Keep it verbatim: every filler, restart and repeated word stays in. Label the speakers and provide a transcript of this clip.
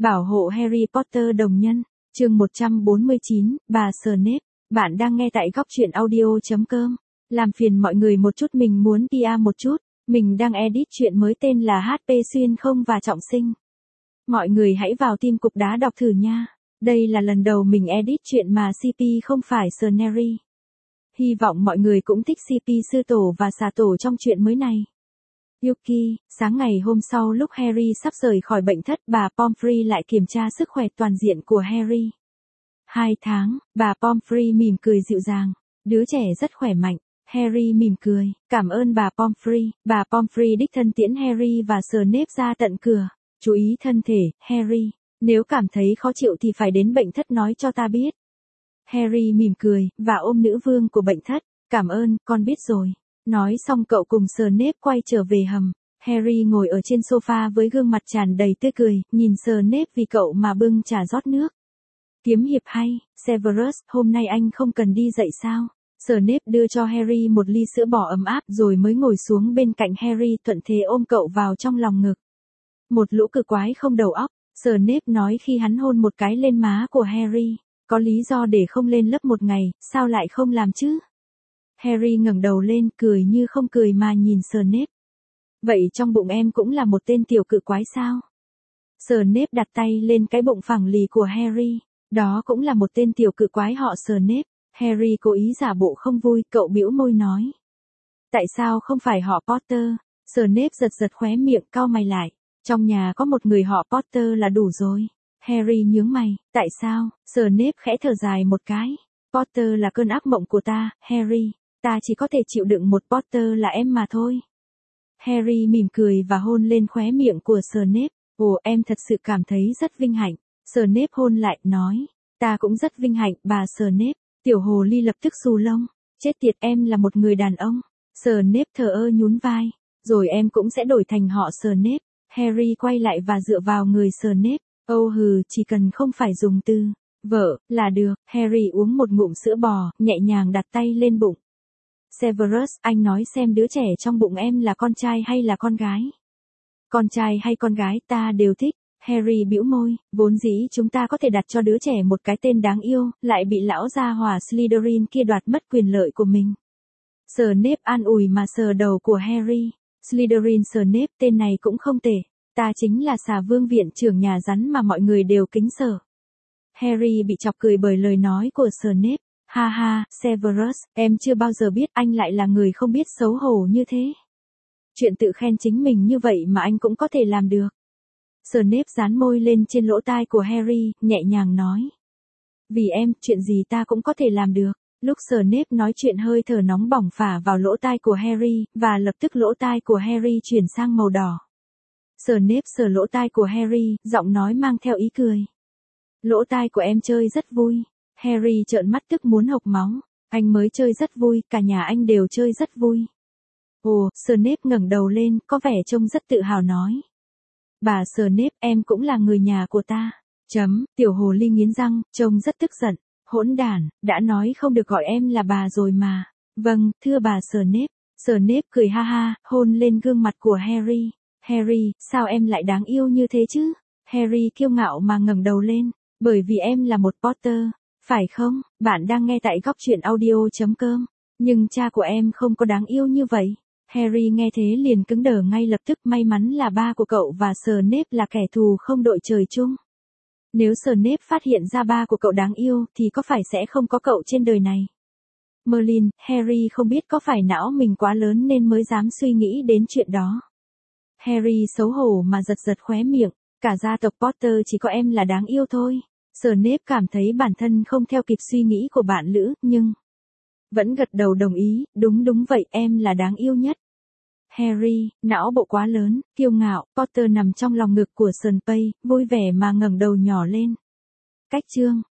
Speaker 1: Bảo hộ Harry Potter đồng nhân, chương một trăm bốn mươi chín, bà Snape. Bạn đang nghe tại góc truyện audio chấm com. Làm phiền mọi người một chút, mình muốn pê e một chút. Mình đang edit chuyện mới tên là hát pê xuyên không và trọng sinh. Mọi người hãy vào team cục đá đọc thử nha. Đây là lần đầu mình edit chuyện mà xê pê không phải Snape. Hy vọng mọi người cũng thích xê pê sư tổ và xà tổ trong chuyện mới này. Yuki, sáng ngày hôm sau lúc Harry sắp rời khỏi bệnh thất, bà Pomfrey lại kiểm tra sức khỏe toàn diện của Harry. Hai tháng, bà Pomfrey mỉm cười dịu dàng. Đứa trẻ rất khỏe mạnh. Harry mỉm cười, cảm ơn bà Pomfrey. Bà Pomfrey đích thân tiễn Harry và Snape ra tận cửa. Chú ý thân thể, Harry. Nếu cảm thấy khó chịu thì phải đến bệnh thất nói cho ta biết. Harry mỉm cười, và ôm nữ vương của bệnh thất. Cảm ơn, con biết rồi. Nói xong cậu cùng Snape quay trở về hầm. Harry ngồi ở trên sofa với gương mặt tràn đầy tươi cười, nhìn Snape vì cậu mà bưng trà rót nước. Kiếm hiệp hay, Severus, hôm nay anh không cần đi dậy sao? Snape đưa cho Harry một ly sữa bò ấm áp rồi mới ngồi xuống bên cạnh Harry, thuận thế ôm cậu vào trong lòng ngực. Một lũ cự quái không đầu óc, Snape nói khi hắn hôn một cái lên má của Harry. Có lý do để không lên lớp một ngày, sao lại không làm chứ? Harry ngẩng đầu lên, cười như không cười mà nhìn Snape. Vậy trong bụng em cũng là một tên tiểu cự quái sao? Snape đặt tay lên cái bụng phẳng lì của Harry. Đó cũng là một tên tiểu cự quái họ Snape. Harry cố ý giả bộ không vui, cậu bĩu môi nói. Tại sao không phải họ Potter? Snape giật giật khóe miệng, cau mày lại. Trong nhà có một người họ Potter là đủ rồi. Harry nhướng mày, tại sao? Snape khẽ thở dài một cái. Potter là cơn ác mộng của ta, Harry. Ta chỉ có thể chịu đựng một Potter là em mà thôi. Harry mỉm cười và hôn lên khóe miệng của Snape. Ồ, em thật sự cảm thấy rất vinh hạnh. Snape hôn lại, nói. Ta cũng rất vinh hạnh, bà Snape. Tiểu hồ ly lập tức xù lông. Chết tiệt, em là một người đàn ông. Snape thờ ơ nhún vai. Rồi em cũng sẽ đổi thành họ Snape. Harry quay lại và dựa vào người Snape. Âu hừ, chỉ cần không phải dùng từ vợ là được. Harry uống một ngụm sữa bò, nhẹ nhàng đặt tay lên bụng. Severus, anh nói xem đứa trẻ trong bụng em là con trai hay là con gái? Con trai hay con gái ta đều thích. Harry bĩu môi, vốn dĩ chúng ta có thể đặt cho đứa trẻ một cái tên đáng yêu, lại bị lão gia hỏa Slytherin kia đoạt mất quyền lợi của mình. Snape an ủi mà sờ đầu của Harry. Slytherin Snape, tên này cũng không tệ. Ta chính là xà vương viện trưởng nhà rắn mà mọi người đều kính sợ. Harry bị chọc cười bởi lời nói của Snape. Ha ha, Severus, em chưa bao giờ biết anh lại là người không biết xấu hổ như thế. Chuyện tự khen chính mình như vậy mà anh cũng có thể làm được. Snape dán môi lên trên lỗ tai của Harry, nhẹ nhàng nói. Vì em, chuyện gì ta cũng có thể làm được. Lúc Snape nói chuyện hơi thở nóng bỏng phả vào lỗ tai của Harry, và lập tức lỗ tai của Harry chuyển sang màu đỏ. Snape sờ lỗ tai của Harry, giọng nói mang theo ý cười. Lỗ tai của em chơi rất vui. Harry trợn mắt tức muốn hộc máu. Anh mới chơi rất vui, cả nhà anh đều chơi rất vui. Ồ, Snape ngẩng đầu lên, có vẻ trông rất tự hào nói. Bà Snape, em cũng là người nhà của ta. Chấm, tiểu hồ ly nghiến răng, trông rất tức giận. Hỗn đản, đã nói không được gọi em là bà rồi mà. Vâng, thưa bà Snape. Snape cười ha ha, hôn lên gương mặt của Harry. Harry, sao em lại đáng yêu như thế chứ? Harry kiêu ngạo mà ngẩng đầu lên. Bởi vì em là một Potter. Phải không? Bạn đang nghe tại góc truyện audio chấm com. Nhưng cha của em không có đáng yêu như vậy. Harry nghe thế liền cứng đờ ngay lập tức, may mắn là ba của cậu và Snape là kẻ thù không đội trời chung. Nếu Snape phát hiện ra ba của cậu đáng yêu thì có phải sẽ không có cậu trên đời này. Merlin, Harry không biết có phải não mình quá lớn nên mới dám suy nghĩ đến chuyện đó. Harry xấu hổ mà giật giật khóe miệng, cả gia tộc Potter chỉ có em là đáng yêu thôi. Snape cảm thấy bản thân không theo kịp suy nghĩ của bạn lữ, nhưng vẫn gật đầu đồng ý, đúng đúng vậy, em là đáng yêu nhất. Harry, não bộ quá lớn, kiêu ngạo, Potter nằm trong lòng ngực của Snape, vui vẻ mà ngẩng đầu nhỏ lên. Cách chương